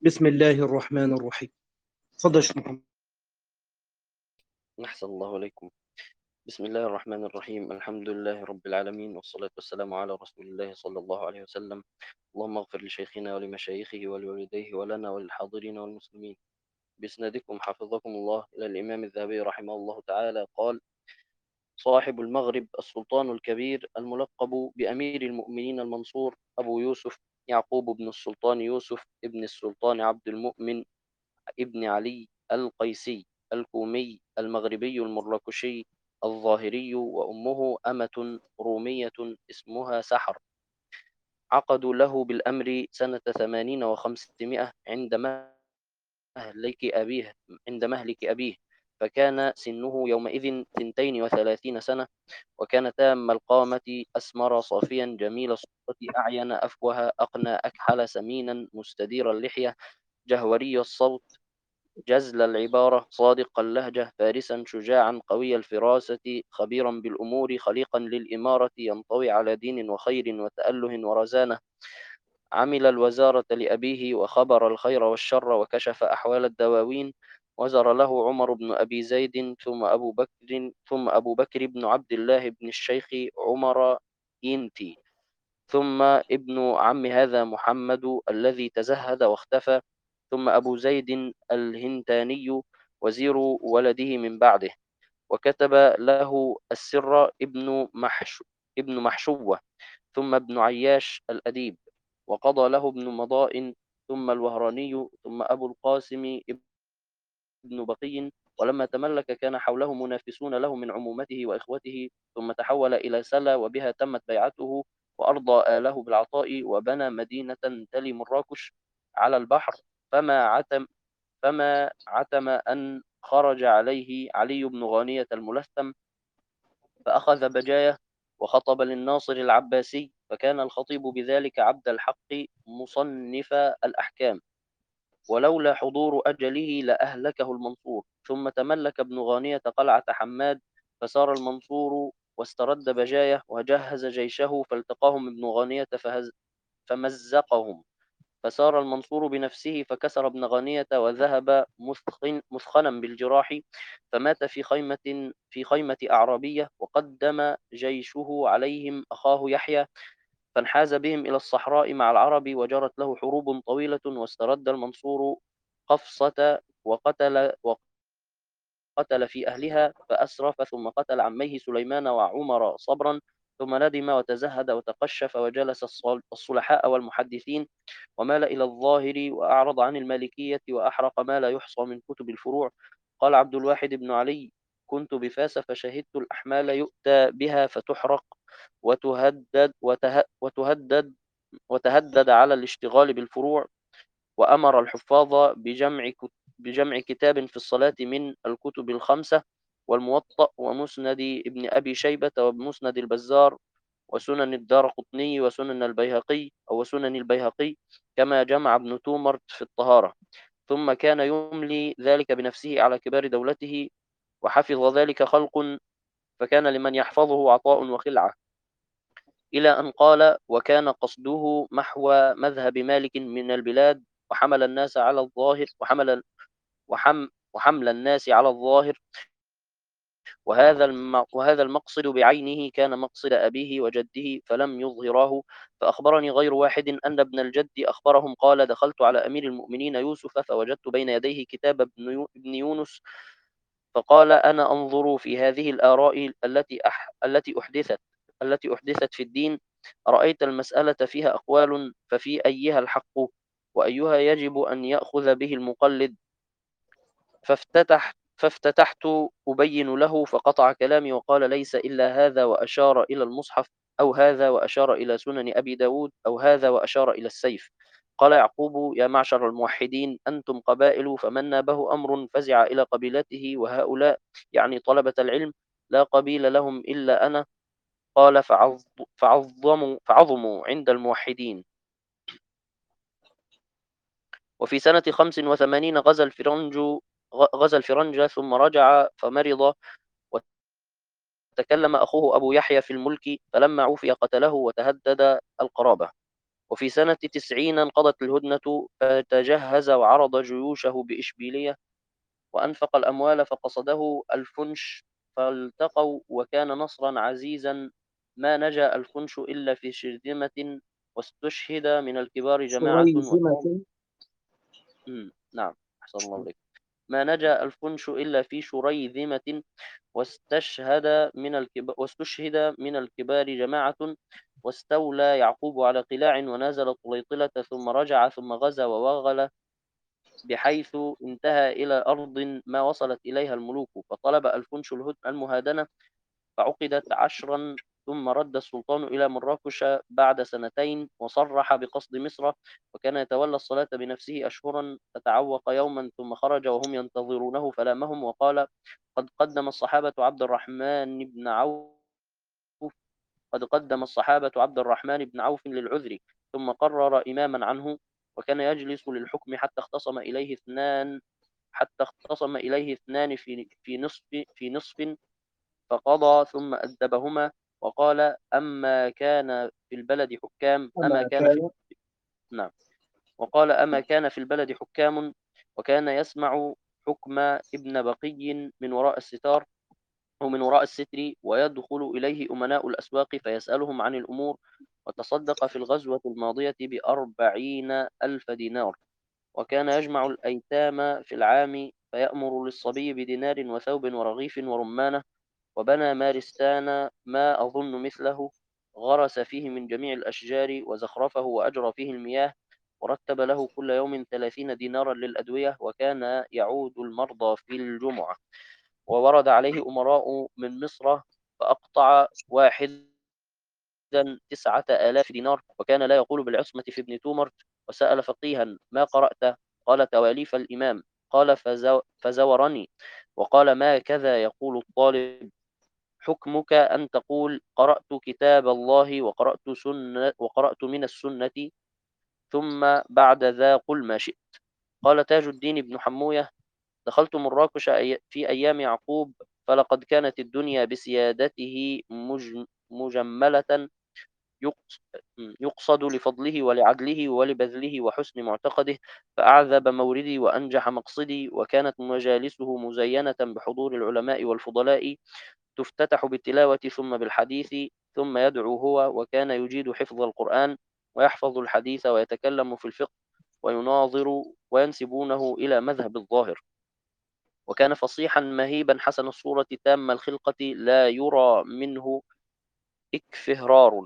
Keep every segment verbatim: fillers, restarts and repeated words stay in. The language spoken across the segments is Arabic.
بسم الله الرحمن الرحيم. اتفضل يا شيخ محمد. أحسن الله إليكم. بسم الله الرحمن الرحيم، الحمد لله رب العالمين، والصلاة والسلام على رسول الله صلى الله عليه وسلم. اللهم اغفر لشيخنا ولمشايخه ولوالديه ولنا وللحاضرين والمسلمين. بإسنادكم حفظكم الله إلى الإمام الذهبي رحمه الله تعالى قال: صاحب المغرب السلطان الكبير الملقب بأمير المؤمنين المنصور أبو يوسف يعقوب بن السلطان يوسف ابن السلطان عبد المؤمن ابن علي القيسي الكومي المغربي المراكشي الظاهري، وأمه أمة رومية اسمها سحر. عقدوا له بالأمر سنة ثمانين وخمسمائة عند مهلك أبيه عند مهلك أبيه، فكان سنه يومئذ ثنتين وثلاثين سنة، وكان تام القامة أسمر صافيا جميل الصورة أعين أفوه أقنى أكحل سمينا مستدير اللحية جهوري الصوت جزل العبارة صادق اللهجة فارسا شجاعا قوي الفراسة خبيرا بالأمور خليقا للإمارة ينطوي على دين وخير وتأله ورزانة. عمل الوزارة لأبيه وخبر الخير والشر وكشف أحوال الدواوين. وزر له عمر بن أبي زيد ثم أبو بكر ثم أبو بكر بن عبد الله بن الشيخ عمر إنتي، ثم ابن عم هذا محمد الذي تزهد واختفى، ثم أبو زيد الهنتاني وزير ولده من بعده. وكتب له السر ابن محش ابن محشوة، ثم ابن عياش الأديب، وقضى له ابن مضاء، ثم الوهراني، ثم أبو القاسم ابن بقي. ولما تملك كان حوله منافسون له من عمومته وإخوته، ثم تحول إلى سلا وبها تمت بيعته، وأرضى آله بالعطاء، وبنى مدينة تلي مراكش على البحر. فما عتم فما عتم أن خرج عليه علي بن غانية الملثم، فأخذ بجاية وخطب للناصر العباسي، فكان الخطيب بذلك عبد الحق مصنف الأحكام، ولولا حضور أجله لأهلكه المنصور. ثم تملك ابن غانية قلعة حماد، فسار المنصور واسترد بجاية وجهز جيشه، فالتقاهم ابن غانية فهز فمزقهم، فسار المنصور بنفسه فكسر ابن غانية وذهب مثخن مثخنا بالجراح، فمات في خيمة في خيمة أعرابية. وقدم جيشه عليهم أخاه يحيى، فانحاز بهم إلى الصحراء مع العرب، وجرت له حروب طويلة، واسترد المنصور قفصة وقتل وقتل في أهلها فأسرف، ثم قتل عميه سليمان وعمر صبرا، ثم ندم وتزهد وتقشف وجلس الصلحاء والمحدثين، ومال إلى الظاهر وأعرض عن المالكية، وأحرق ما لا يحصى من كتب الفروع. قال عبد الواحد بن علي: كنت بفاس فشهدت الأحمال يؤتى بها فتحرق وتهدد وته وتهدد وتهدد على الاشتغال بالفروع، وأمر الحفاظ بجمع بجمع كتاب في الصلاة من الكتب الخمسة، والموطأ ومسند ابن أبي شيبة ومسند البزار وسنن الدارقطني وسنن البيهقي أو سنن البيهقي، كما جمع ابن تومر في الطهارة. ثم كان يملي ذلك بنفسه على كبار دولته، وحفظ ذلك خلق، فكان لمن يحفظه عطاء وخلعة، إلى أن قال: وكان قصده محو مذهب مالك من البلاد، وحمل الناس على الظاهر وحمل وحم وحمل الناس على الظاهر. وهذا الم... وهذا المقصد بعينه كان مقصد أبيه وجده فلم يظهراه. فأخبرني غير واحد أن ابن الجد أخبرهم قال: دخلت على أمير المؤمنين يوسف، فوجدت بين يديه كتاب ابن يو- ابن يونس، فقال: أنا أنظر في هذه الآراء التي أح... التي أحدثت التي أحدثت في الدين. رأيت المسألة فيها أقوال، ففي أيها الحق، وأيها يجب أن يأخذ به المقلد؟ فافتتح فافتتحت أبين له، فقطع كلامي وقال: ليس إلا هذا، وأشار إلى المصحف، أو هذا وأشار إلى سنن أبي داود، أو هذا وأشار إلى السيف. قال يعقوب: يا معشر الموحدين، أنتم قبائل، فمن نابه أمر فزع إلى قبيلته، وهؤلاء يعني طلبة العلم لا قبيل لهم إلا أنا. قال: فعظ فعظموا, فعظموا عند الموحدين. وفي سنة خمس وثمانين غزا الفرنج غزا الفرنج ثم رجع فمرض، وتكلم أخوه أبو يحيى في الملك، فلما عوفي قتله وتهدد القرابة. وفي سنة تسعين انقضت الهدنة، فتجهز وعرض جيوشه بإشبيلية، وأنفق الأموال فقصده الفنش فالتقوا، وكان نصرا عزيزا. ما نجا الفنش إلا في شرذمة، واستشهد من الكبار جماعة وكان شريزمة. مم. نعم، أحسن الله عليك. ما نجا الفنش إلا في شريذمة، واستشهد من الكبار واستشهد من الكبار جماعة. واستولى يعقوب على قلاع ونازل طليطلة، ثم رجع ثم غزا ووغل، بحيث انتهى إلى أرض ما وصلت إليها الملوك. فطلب الفنش الهد- المهادنة، فعقدت عشرا. ثم رد السلطان إلى مراكش بعد سنتين، وصرح بقصد مصر، وكان يتولى الصلاة بنفسه أشهرا. فتعوق يوما ثم خرج وهم ينتظرونه، فلامهم وقال: قد قدم الصحابة عبد الرحمن بن عوف قد قدم الصحابة عبد الرحمن بن عوف للعذر. ثم قرر إماما عنه، وكان يجلس للحكم حتى اختصم إليه اثنان حتى اختصم إليه اثنان في في نصف في نصف فقضى، ثم أدبهما، وقال: أما كان في البلد حكام أما أما كان في كان نعم وقال: أما كان في البلد حكام، وكان يسمع حكم ابن بقي من وراء الستار أو من وراء الستر، ويدخل إليه أمناء الأسواق فيسألهم عن الأمور. وتصدق في الغزوة الماضية بأربعين ألف دينار. وكان يجمع الأيتام في العام، فيأمر للصبي بدينار وثوب ورغيف ورمانة. وبنى مارستان ما أظن مثله، غرس فيه من جميع الأشجار وزخرفه وأجرى فيه المياه. ورتب له كل يوم ثلاثين دينارا للأدوية، وكان يعود المرضى في الجمعة. وورد عليه أمراء من مصر، فأقطع واحدا تسعة آلاف دينار، وكان لا يقول بالعصمة في ابن تومر. وسأل فقيها: ما قرأت؟ قال: تواليف الإمام. قال: فزو فزورني، وقال: ما كذا يقول الطالب؟ حكمك أن تقول: قرأت كتاب الله وقرأت سنة وقرأت من السنة، ثم بعد ذا قل ما شئت. قال تاج الدين بن حموية: دخلت مراكش أي- في أيام يعقوب، فلقد كانت الدنيا بسيادته مج- مجملة، يقص- يقصد لفضله ولعدله ولبذله وحسن معتقده. فأعذب موردي وأنجح مقصدي، وكانت مجالسه مزينة بحضور العلماء والفضلاء، تفتتح بالتلاوة ثم بالحديث، ثم يدعو هو. وكان يجيد حفظ القرآن، ويحفظ الحديث، ويتكلم في الفقه، ويناظر، وينسبونه إلى مذهب الظاهر. وكان فصيحا مهيبا حسن الصورة تام الخلقة، لا يرى منه إكفهرار،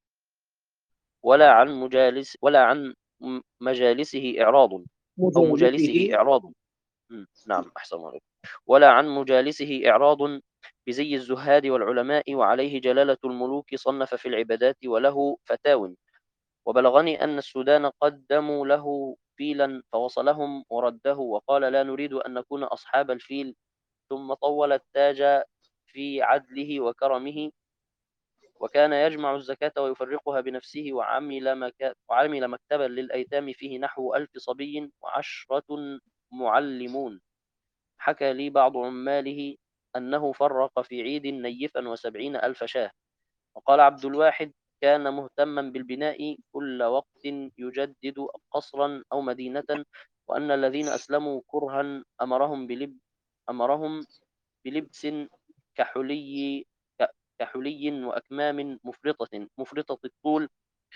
ولا عن مجالس ولا عن م- مجالسه إعراض أو مجالسه مجالسه. إعراض. مم. نعم، أحسن عليك. ولا عن مجالسه إعراض، بزي الزهاد والعلماء، وعليه جلالة الملوك، صنف في العبادات وله فتاو. وبلغني أن السودان قدموا له فيلا فوصلهم ورده، وقال: لا نريد أن نكون أصحاب الفيل. ثم طول التاج في عدله وكرمه. وكان يجمع الزكاة ويفرقها بنفسه، وعمل, مك... وعمل مكتبا للأيتام فيه نحو ألف صبي وعشرة معلمون. حكى لي بعض عماله أنه فرق في عيد نيفا وسبعين ألف شاه. وقال عبد الواحد: كان مهتما بالبناء كل وقت، يجدد قصرا أو مدينة. وأن الذين أسلموا كرها أمرهم بلب أمرهم بلبس كحلي ك- كحلي وأكمام مفرطة مفرطة الطول،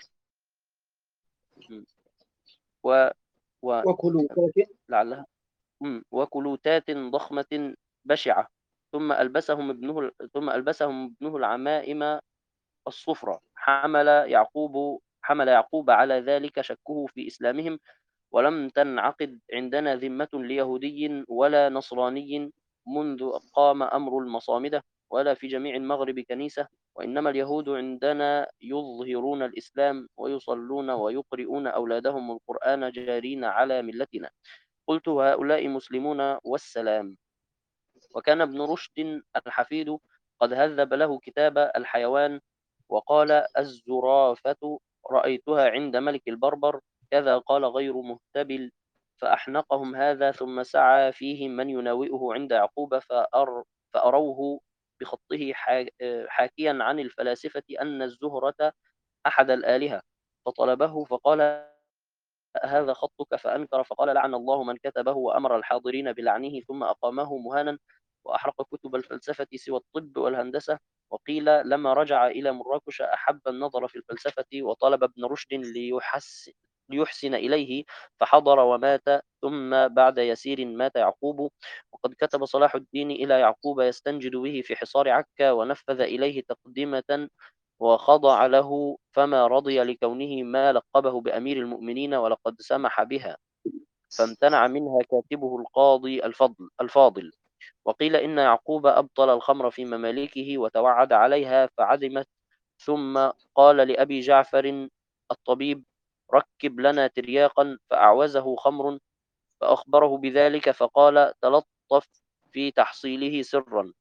و وكلوا. ولعلها وكلوتات ضخمة بشعة. ثم ألبسهم ابنه ثم ألبسهم ابنه العمائم الصفرة. حمل يعقوب حمل يعقوب على ذلك شكه في إسلامهم. ولم تنعقد عندنا ذمة ليهودي ولا نصراني منذ قام أمر المصامدة، ولا في جميع المغرب كنيسة. وإنما اليهود عندنا يظهرون الإسلام، ويصلون ويقرؤون أولادهم القرآن، جارين على ملتنا. قلت: هؤلاء مسلمون والسلام. وكان ابن رشد الحفيد قد هذب له كتاب الحيوان، وقال: الزرافة رأيتها عند ملك البربر، كذا قال غير مهتبل. فأحنقهم هذا، ثم سعى فيهم من يناوئه عند يعقوب، فأر فأروه بخطه حاكيا عن الفلاسفة أن الزهرة أحد الآلهة. فطلبه فقال: هذا خطك؟ فأنكر، فقال: لعن الله من كتبه، وأمر الحاضرين بلعنه، ثم أقامه مهانا وأحرق كتب الفلسفة سوى الطب والهندسة. وقيل لما رجع إلى مراكش أحب النظر في الفلسفة، وطلب ابن رشد ليحس ليحسن إليه، فحضر ومات. ثم بعد يسير مات يعقوب، وقد كتب صلاح الدين إلى يعقوب يستنجد به في حصار عكا، ونفذ إليه تقدمة وخضع له، فما رضي لكونه ما لقبه بأمير المؤمنين، ولقد سمح بها، فامتنع منها كاتبه القاضي الفضل الفاضل. وقيل إن يعقوب أبطل الخمر في مماليكه وتوعد عليها فعدمت، ثم قال لأبي جعفر الطبيب: ركب لنا ترياقا، فأعوزه خمر، فأخبره بذلك، فقال: تلطف في تحصيله سرا.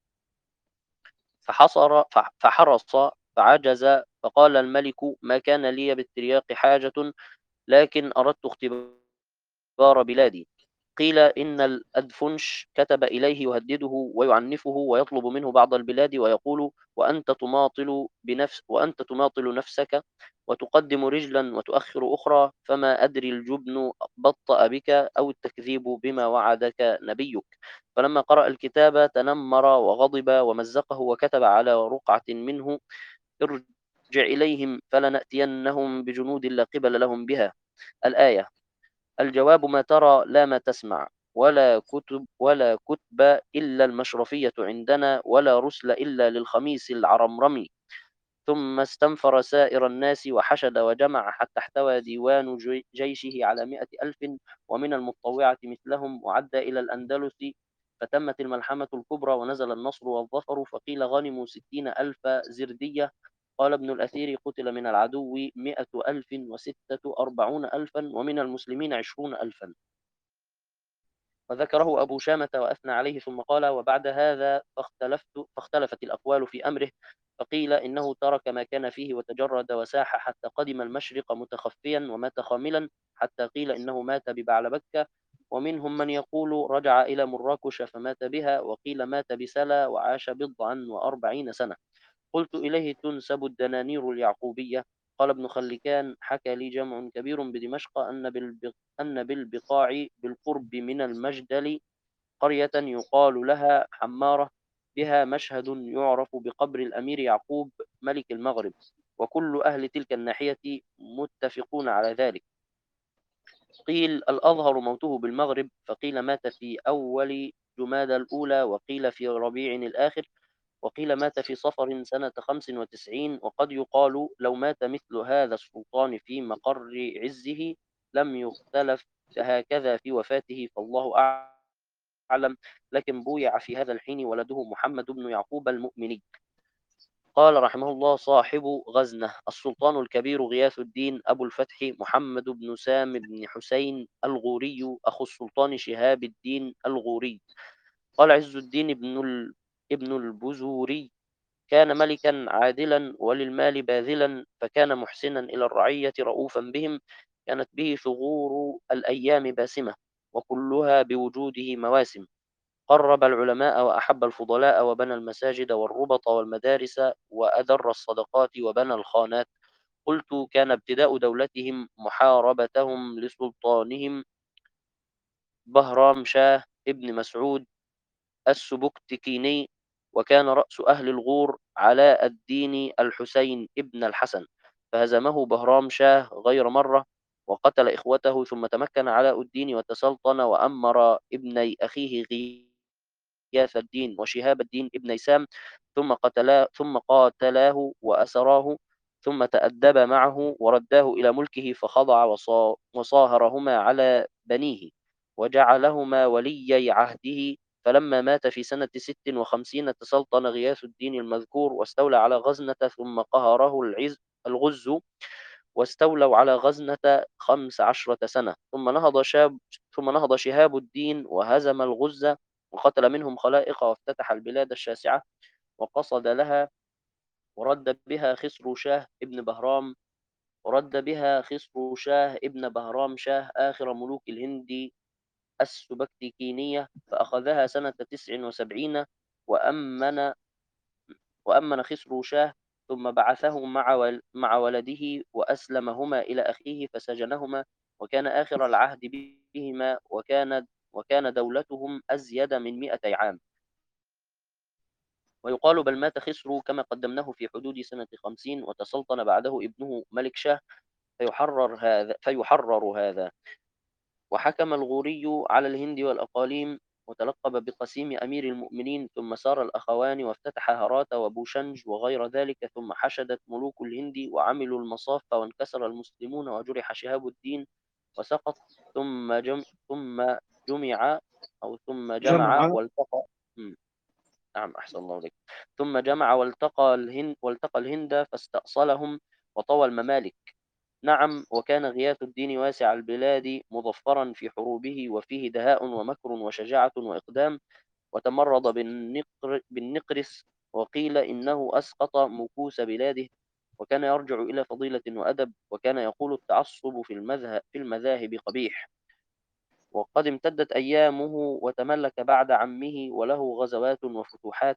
فحصر فحرص فعجز، فقال الملك: ما كان لي بالترياق حاجة، لكن أردت اختبار بلادي. قيل إن الأدفنش كتب إليه يهدده ويعنفه، ويطلب منه بعض البلاد، ويقول: وأنت تماطل بنفس وأنت تماطل نفسك، وتقدم رجلا وتؤخر أخرى، فما أدري الجبن بطأ بك أو التكذيب بما وعدك نبيك. فلما قرأ الكتاب تنمر وغضب ومزقه، وكتب على رقعة منه: ارجع إليهم فلنأتينهم بجنود لا قبل لهم بها. الآية. الجواب: ما ترى لا ما تسمع، ولا كتب ولا كتب إلا المشرفية عندنا، ولا رسل إلا للخميس العرمرمي. ثم استنفر سائر الناس وحشد وجمع، حتى احتوى ديوان جي- جيشه على مائة ألف، ومن المتطوعة مثلهم، وعد إلى الأندلس، فتمت الملحمة الكبرى، ونزل النصر والظفر، فقيل غنموا ستين ألف زردية. قال ابن الأثير: قتل من العدو مائة ألف وستة أربعون ألفا، ومن المسلمين عشرون ألفا. وذكره أبو شامة وأثنى عليه، ثم قال: وبعد هذا فاختلفت فاختلفت الأقوال في أمره، فقيل إنه ترك ما كان فيه وتجرد وساح حتى قدم المشرق متخفيا، ومات خاملا، حتى قيل إنه مات ببعلبكة. ومنهم من يقول رجع إلى مراكش فمات بها، وقيل مات بسلا وعاش بضعا وأربعين سنة. قلت: إليه تنسب الدنانير اليعقوبية. قال ابن خلكان: حكى لي جمع كبير بدمشق أن بالبق أن بالبقاع بالقرب من المجدل قرية يقال لها حمارة، بها مشهد يعرف بقبر الأمير يعقوب ملك المغرب، وكل أهل تلك الناحية متفقون على ذلك. قيل الأظهر موته بالمغرب، فقيل مات في أول جمادى الأولى، وقيل في ربيع الآخر، وقيل مات في صفر سنة خمس وتسعين. وقد يقال لو مات مثل هذا السلطان في مقر عزه لم يختلف هكذا في وفاته، فالله أعلم. لكن بويع في هذا الحين ولده محمد بن يعقوب المؤمني. قال رحمه الله صاحب غزنة: السلطان الكبير غياث الدين أبو الفتح محمد بن سام بن حسين الغوري، أخو السلطان شهاب الدين الغوري. قال عز الدين ابن ال... ابن البزوري: كان ملكا عادلا وللمال باذلا، فكان محسنا إلى الرعية رؤوفا بهم، كانت به ثغور الأيام باسمة، وكلها بوجوده مواسم. قرب العلماء وأحب الفضلاء، وبنى المساجد والربط والمدارس، وأدر الصدقات وبنى الخانات. قلت: كان ابتداء دولتهم محاربتهم لسلطانهم بهرام شاه ابن مسعود السبكتكيني، وكان رأس أهل الغور علاء الدين الحسين ابن الحسن، فهزمه بهرام شاه غير مرة، وقتل إخوته، ثم تمكن علاء الدين وتسلطن، وأمر ابني أخيه غياث الدين وشهاب الدين ابن سام، ثم قتلاه ثم قاتلاه وأسراه، ثم تأدب معه ورداه إلى ملكه، فخضع وصا وصاهرهما على بنيه، وجعلهما وليي عهده. فلما مات في سنة ست وخمسين تسلطن غياث الدين المذكور، واستولى على غزنة، ثم قهره العز الغز، واستولوا على غزنة خمس عشرة سنة، ثم نهض شاب ثم نهض شهاب الدين وهزم الغز، وقتل منهم خلائق، وافتتح البلاد الشاسعة، وقصد لها، ورد بها خسرو شاه ابن بهرام ورد بها خسرو شاه ابن بهرام شاه آخر ملوك الهند السبكتكينية، فأخذها سنة تسع وسبعين. وأمن وأمن خسرو شاه ثم بعثه مع ول- مع ولده وأسلمهما إلى أخيه فسجنهما، وكان آخر العهد بهما، وكان وكان دولتهم أزيد من مئتي عام. ويقال بل مات خسرو كما قدمناه في حدود سنة خمسين، وتسلطن بعده ابنه ملك شاه فيحرر هذا فيحرر هذا. وحكم الغوري على الهند والأقاليم، وتلقب بقسيم أمير المؤمنين، ثم سار الأخوان وافتتح هرات وبوشنج وغير ذلك، ثم حشدت ملوك الهند وعملوا المصاف وانكسر المسلمون وجرح شهاب الدين وسقط. ثم جم ثم جمع أو ثم جمع جمع. والتقى. مم. نعم، أحسن الله إليك. ثم جمع والتقى الهند والتقى الهند فاستأصلهم وطوى الممالك. نعم، وكان غياث الدين واسع البلاد مظفرا في حروبه، وفيه دهاء ومكر وشجاعة وإقدام، وتمرض بالنقر بالنقرس، وقيل إنه أسقط مكوس بلاده، وكان يرجع إلى فضيلة وأدب، وكان يقول التعصب في المذهب في المذاهب قبيح. وقد امتدت أيامه وتملك بعد عمه، وله غزوات وفتوحات.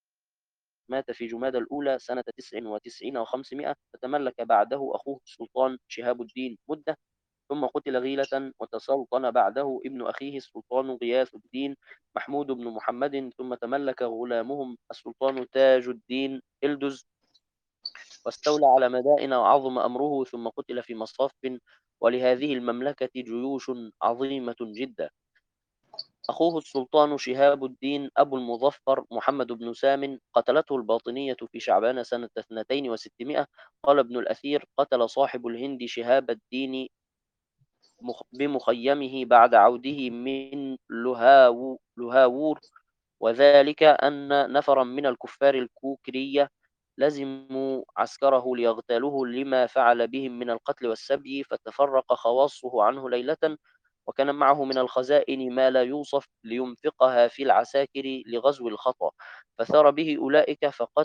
مات في جمادى الأولى سنة تسع وتسعين وخمسمائة، فتملك بعده أخوه السلطان شهاب الدين مدة، ثم قتل غيلة، وتسلطن بعده ابن أخيه السلطان غياث الدين محمود بن محمد، ثم تملك غلامهم السلطان تاج الدين إلدز، واستولى على مدائن وعظم أمره، ثم قتل في مصاف. ولهذه المملكة جيوش عظيمة جدا. أخوه السلطان شهاب الدين أبو المظفر محمد بن سام قتلته الباطنية في شعبان سنة اثنتين وستمائة. قال ابن الأثير: قتل صاحب الهند شهاب الدين مخ- بمخيمه بعد عوده من لهاو لهاوور، وذلك أن نفرا من الكفار الكوكرية لزموا عسكره ليغتالوه لما فعل بهم من القتل والسبي، فتفرق خواصه عنه ليلة، وكان معه من الخزائن ما لا يوصف لينفقها في العساكر لغزو الخطأ، فثار به أولئك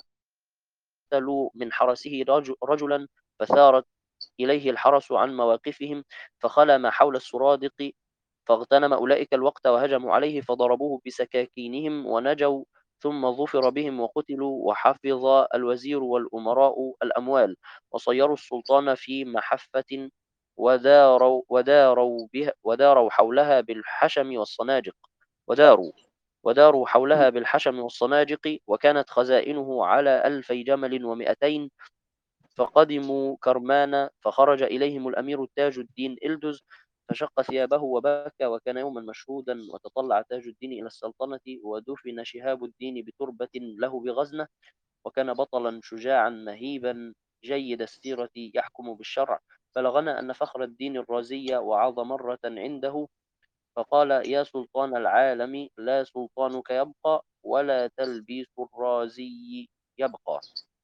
فقتلوا من حرسه رجل- رجلا، فثارت إليه الحرس عن مواقفهم، فخلى ما حول السرادق، فاغتنم أولئك الوقت وهجموا عليه فضربوه بسكاكينهم ونجوا، ثم ظفر بهم وقتلوا. وحفظ الوزير والأمراء الأموال، وصيروا السلطان في محفة، وداروا وداروا بها وداروا حولها بالحشم والصناجق وداروا وداروا حولها بالحشم والصناجق، وكانت خزائنه على ألفي جمل ومئتين. فقدموا كرمان، فخرج إليهم الأمير تاج الدين إلدز، فشق ثيابه وبكى، وكان يوما مشهودا. وتطلع تاج الدين إلى السلطنة، ودفن شهاب الدين بتربة له بغزنة، وكان بطلا شجاعا مهيبا جيد السيرة يحكم بالشرع. بلغنا أن فخر الدين الرازي وعظ مرة عنده فقال: يا سلطان العالم، لا سلطانك يبقى، ولا تلبيس الرازي يبقى،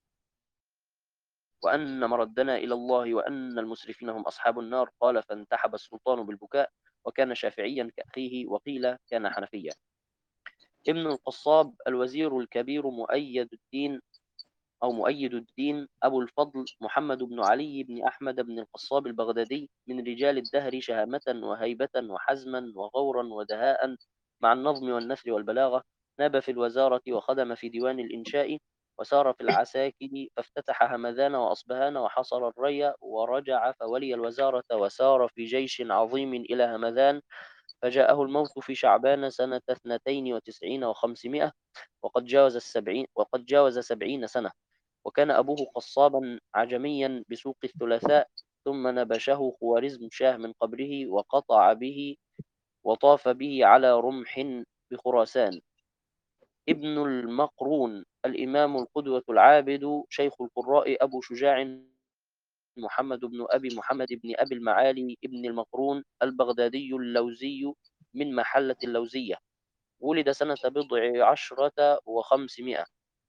وأن مردنا إلى الله، وأن المسرفين هم أصحاب النار. قال: فانتحب السلطان بالبكاء، وكان شافعيا كأخيه، وقيل كان حنفيا. ابن القصاب الوزير الكبير مؤيد الدين أو مؤيد الدين أبو الفضل محمد بن علي بن أحمد بن القصاب البغدادي، من رجال الدهر شهامة وهيبة وحزما وغورا ودهاء، مع النظم والنثر والبلاغة. ناب في الوزارة وخدم في ديوان الإنشاء، وسار في العساكر فافتتح همذان وأصبهان وحصر الري، ورجع فولي الوزارة، وسار في جيش عظيم إلى همذان، فجاءه الموت في شعبان سنة اثنتين وتسعين وخمسمائة، وقد جاوز السبعين وقد جاوز سبعين سنة. وكان أبوه قصابا عجميا بسوق الثلاثاء، ثم نبشه خوارزم شاه من قبره، وقطع به وطاف به على رمح بخراسان. ابن المقرون الإمام القدوة العابد شيخ القراء أبو شجاع محمد بن أبي محمد بن أبي المعالي ابن المقرون البغدادي اللوزي من محلة اللوزية، ولد سنة بضع عشرة وخمسمائة،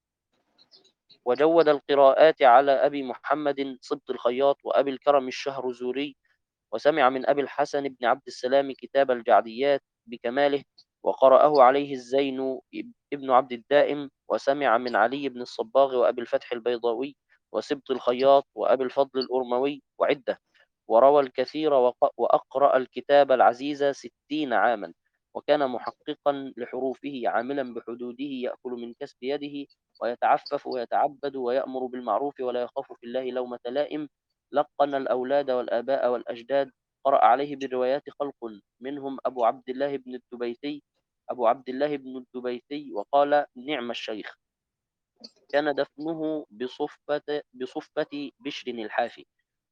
وجود القراءات على أبي محمد صبط الخياط وأبي الكرم الشهرزوري، وسمع من أبي الحسن بن عبد السلام كتاب الجعديات بكماله، وقرأه عليه الزين ابن عبد الدائم، وسمع من علي بن الصباغ وأبي الفتح البيضاوي وسبط الخياط وأبي الفضل الأرموي وعدة، وروى الكثير وق- وأقرأ الكتاب العزيز ستين عاما. وكان محققا لحروفه عاملا بحدوده يأكل من كسب يده ويتعفف ويتعبد ويأمر بالمعروف ولا يخاف في الله لومة لائم. لقن الأولاد والآباء والأجداد. قرأ عليه بالروايات خلق منهم أبو عبد الله بن الدبيثي أبو عبد الله بن الدبيثي وقال: نعم الشيخ. كان دفنه بصفة بصفة بشر الحافي.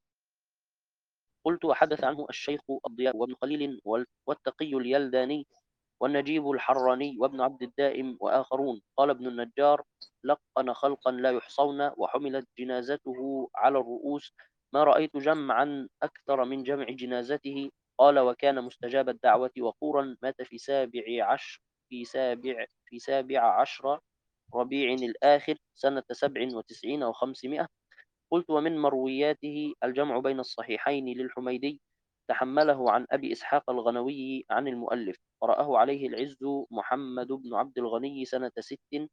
قلت: وحدث عنه الشيخ الضياء وابن خليل والتقي اليلداني والنجيب الحراني وابن عبد الدائم وآخرون. قال ابن النجار: لقن خلقا لا يحصون وحملت جنازته على الرؤوس، ما رأيت جمعا أكثر من جمع جنازته. قال: وكان مستجاب الدعوة وقورا. مات في سابع عشر في سابع في سابع عشر ربيع الآخر سنة سبع وتسعين وخمسمائة. قلت: ومن مروياته الجمع بين الصحيحين للحميدي. تحمله عن أبي إسحاق الغنوي عن المؤلف. قرأه عليه العز محمد بن عبد الغني سنة ست.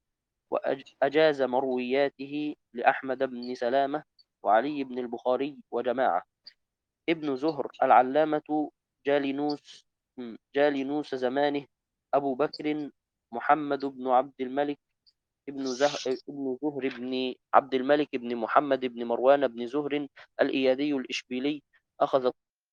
وأجاز مروياته لأحمد بن سلامة وعلي بن البخاري وجماعة. ابن زهر العلامة جالينوس جالينوس زمانه أبو بكر محمد بن عبد الملك ابن زه... ابن زهر بن عبد الملك بن محمد بن مروان بن زهر الإيادي الإشبيلي. أخذ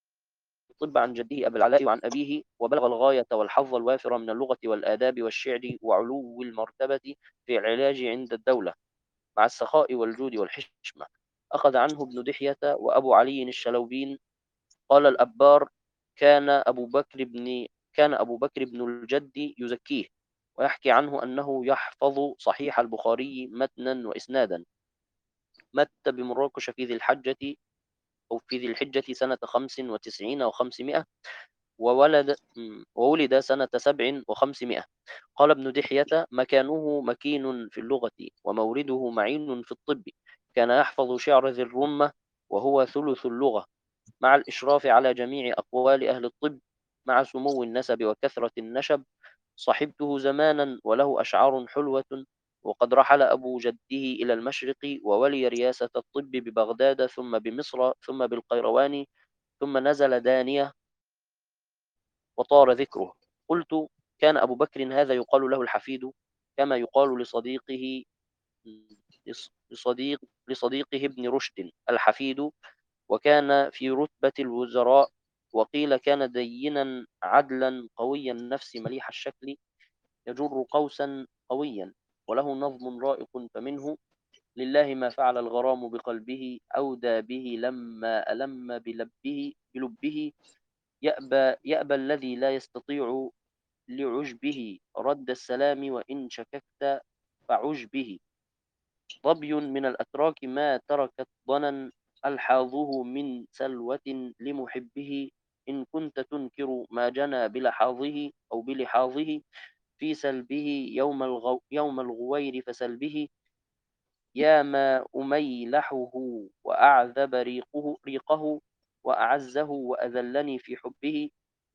الطب عن جده أبي العلاء وعن أبيه، وبلغ الغاية والحظ الوافر من اللغة والآداب والشعر وعلو المرتبة في العلاج عند الدولة مع السخاء والجود والحشمة. أخذ عنه ابن دحية وأبو علي الشلوبين. قال الأبار: كان أبو بكر بن كان أبو بكر بن الجد يزكيه، ويحكي عنه أنه يحفظ صحيح البخاري متنا وإسنادا. مات بمراكش في ذي الحجة أو في ذي الحجة سنة خمس وتسعين وخمسمائة، وولد وولد سنة سبع وخمسمائة. قال ابن دحية: مكانه مكين في اللغة ومورده معين في الطب. كان يحفظ شعر ذي الرمة وهو ثلث اللغة، مع الإشراف على جميع أقوال أهل الطب، مع سمو النسب وكثرة النشب. صحبته زمانا وله أشعار حلوة. وقد رحل أبو جده إلى المشرق وولي رياسة الطب ببغداد ثم بمصر ثم بالقيروان ثم نزل دانية وطار ذكره. قلت: كان أبو بكر هذا يقال له الحفيد، كما يقال لصديقه لصديق لصديقه ابن رشد الحفيد. وكان في رتبة الوزراء. وقيل كان دينا عدلا قوي النفس مليح الشكل، يجر قوسا قويا، وله نظم رائق. فمنه: لله ما فعل الغرام بقلبه أودى به لما ألم بلبه بلبه. يأبى, يأبى الذي لا يستطيع لعجبه رد السلام وإن شككت فعجبه. ظبي من الأتراك ما تركت ضنا ألحاظه من سلوة لمحبه. إن كنت تنكر ما جنى بلحاظه أو بلحاظه في سلبه يوم, الغو يوم الغوير فسلبه. يا ما أميلحه وأعذب ريقه, ريقه وأعزه وأذلني في حبه.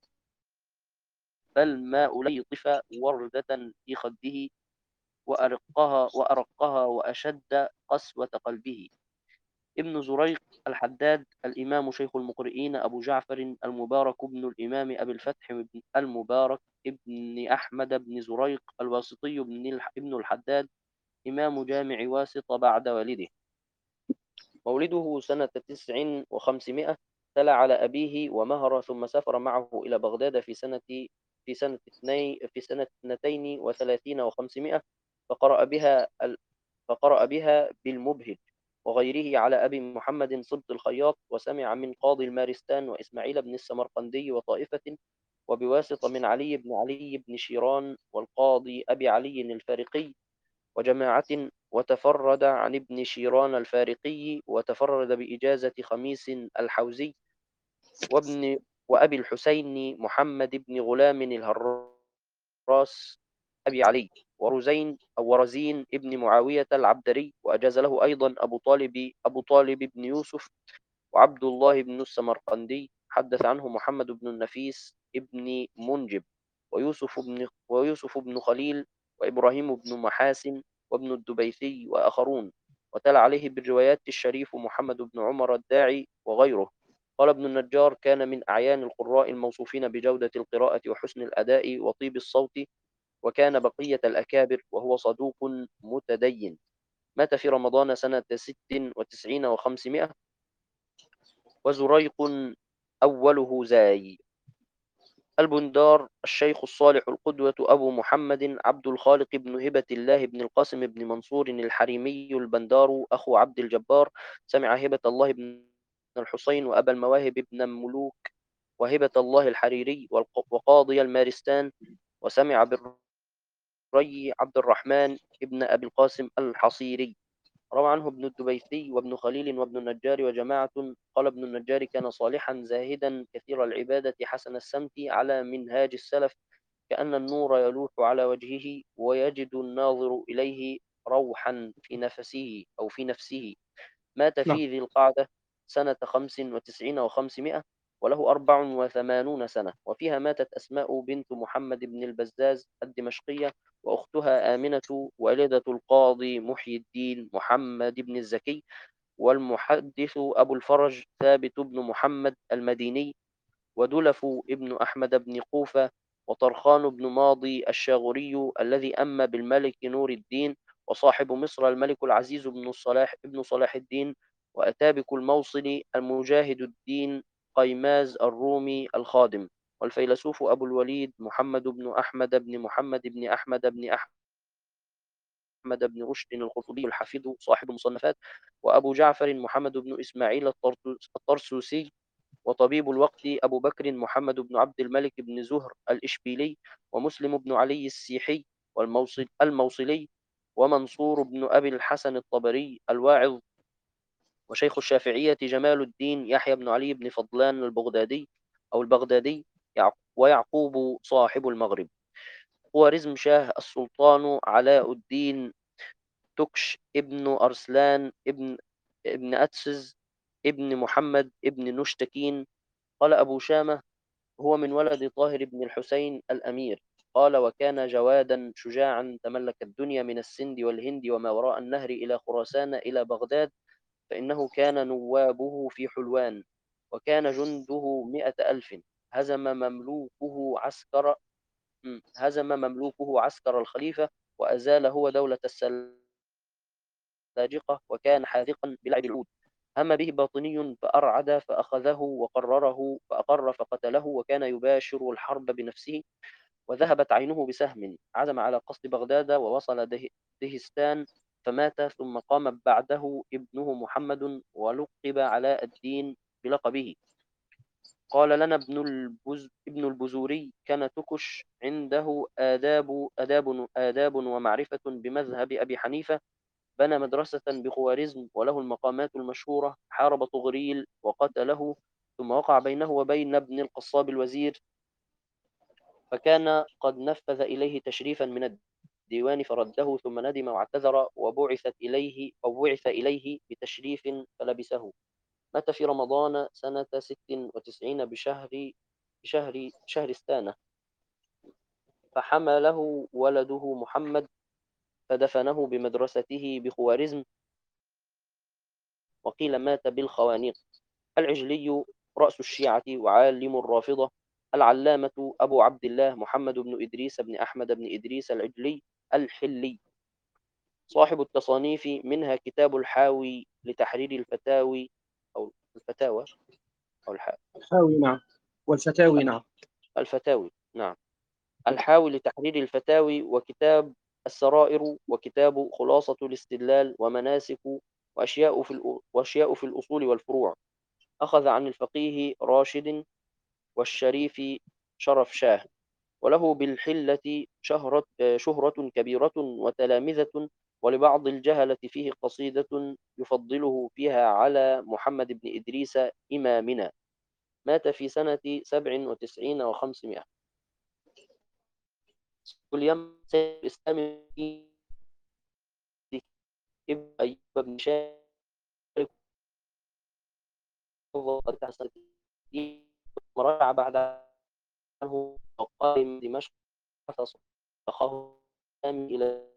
بل ما أليطف وردة في خده وأرقها, وأرقها وأشد قسوة قلبه. ابن زريق الحداد الإمام شيخ المقرئين أبو جعفر المبارك بن الإمام أبي الفتح بن المبارك ابن أحمد بن زريق الواسطي بن الحداد إمام جامع واسط بعد والده. مولده سنة تسع وخمسمائة. تلا على أبيه ومهر ثم سافر معه إلى بغداد في سنة في سنة اثنين في سنة اثنتين وثلاثين وخمسمائة. فقرأ بها فقرأ بها بالمبهج وغيره على أبي محمد صبت الخياط، وسمع من قاضي المارستان وإسماعيل بن السمرقندي وطائفة، وبواسطة من علي بن علي بن شيران والقاضي أبي علي الفارقي وجماعة. وتفرد عن ابن شيران الفارقي، وتفرد بإجازة خميس الحوزي وابن وأبي الحسين محمد بن غلام الهراس أبي علي ورزين أو ورزين ابن معاوية العبدري. وأجاز له أيضا أبو طالب أبو طالب بن يوسف وعبد الله بن السمرقندي. حدث عنه محمد بن النفيس ابن منجب ويوسف بن ويوسف بن خليل وإبراهيم بن محاسن وابن الدبيثي وآخرون. وتلا عليه بالروايات الشريف محمد بن عمر الداعي وغيره. قال ابن النجار: كان من أعيان القراء الموصوفين بجودة القراءة وحسن الأداء وطيب الصوت، وكان بقية الأكابر، وهو صدوق متدين. مات في رمضان سنة ست وتسعين وخمسمائة. وزريق أوله زاي. البندار: الشيخ الصالح القدوة أبو محمد عبد الخالق بن هبة الله بن القاسم بن منصور الحريمي البندار أخو عبد الجبار، سمع هبة الله بن الحسين وأبا المواهب بن ملوك وهبة الله الحريري وقاضي المارستان، وسمع بالري عبد الرحمن ابن أبي القاسم الحصيري. روى عنه ابن الدبيثي وابن خليل وابن النجار وجماعة. قال ابن النجار: كان صالحا زاهدا كثير العبادة حسن السمت على منهاج السلف، كأن النور يلوح على وجهه ويجد الناظر إليه روحا في نفسه أو في نفسه. مات نعم. في ذي القعدة سنة خمس وتسعين وخمسمائة، وله أربع وثمانون سنة. وفيها ماتت أسماء بنت محمد بن البزاز الدمشقية، وأختها آمنة والدة القاضي محي الدين محمد بن الزكي، والمحدث أبو الفرج ثابت بن محمد المديني، ودلف ابن أحمد بن قوفة، وطرخان بن ماضي الشاغري الذي أمى بالملك نور الدين، وصاحب مصر الملك العزيز بن صلاح ابن صلاح الدين، وأتابك الموصل المجاهد الدين قيماز الرومي الخادم، والفيلسوف أبو الوليد محمد بن أحمد بن محمد بن أحمد بن أحمد بن رشد القرطبي الحفيظ صاحب المصنفات، وأبو جعفر محمد بن إسماعيل الطرسوسي، وطبيب الوقت أبو بكر محمد بن عبد الملك بن زهر الإشبيلي، ومسلم بن علي السيحي والموصل الموصلي، ومنصور بن أبي الحسن الطبري الواعظ، وشيخ الشافعية جمال الدين يحيى بن علي بن فضلان البغدادي أو البغدادي، ويعقوب صاحب المغرب. خوارزم شاه السلطان علاء الدين تكش ابن أرسلان ابن ابن أتسز ابن محمد ابن نشتكين. قال أبو شامة: هو من ولد طاهر بن الحسين الأمير. قال: وكان جوادا شجاعا، تملك الدنيا من السند والهند وما وراء النهر إلى خراسان إلى بغداد، فإنه كان نوابه في حلوان، وكان جنده مئة ألف. هزم مملوكه عسكر هزم مملوكه عسكر الخليفة، وأزال هو دولة السلاجقة، وكان حاذقا بلعب العود. هم به باطني فأرعد فأخذه، وقرره فأقر فقتله، وكان يباشر الحرب بنفسه، وذهبت عينه بسهم. عزم على قصد بغداد ووصل ده دهستان فمات، ثم قام بعده ابنه محمد ولقب علاء الدين بلقبه. قال لنا ابن البز ابن البزوري: كان تكش عنده آداب آداب آداب ومعرفة بمذهب أبي حنيفة، بنى مدرسة بخوارزم، وله المقامات المشهورة. حارب طغريل وقتله، ثم وقع بينه وبين ابن القصاب الوزير، فكان قد نفذ إليه تشريفا من الديوان فرده، ثم ندم واعتذر، وبعثت إليه أو بعث إليه بتشريف فلبسه. مات في رمضان سنة ست وتسعين بشهر بشهر شهرستانة، فحمله ولده محمد فدفنه بمدرسته بخوارزم، وقيل مات بالخوانيق. العجلي رأس الشيعة وعالم الرافضة، العلامة أبو عبد الله محمد بن إدريس بن أحمد بن إدريس العجلي الحلي، صاحب التصانيف، منها كتاب الحاوي لتحرير الفتاوي أو الفتاوى أو الح... الحاوي نعم، والفتاوي نعم. الفتاوي نعم، الحاوي لتحرير الفتاوي، وكتاب السرائر، وكتاب خلاصة الاستدلال، ومناسك، وأشياء في الأ... وأشياء في الأصول والفروع. أخذ عن الفقيه راشد والشريف شرف شاه، وله بالحلة شهرة, شهرة كبيرة وتلامذة، ولبعض الجهلة فيه قصيدة يفضله فيها على محمد بن إدريس إمامنا. مات في سنة سبع وتسعين وخمسمائة. واليمن سيد الإسلام ابن أيوب بن شارك مرجع بعد عنه وقال من دمشق فصدقه إلى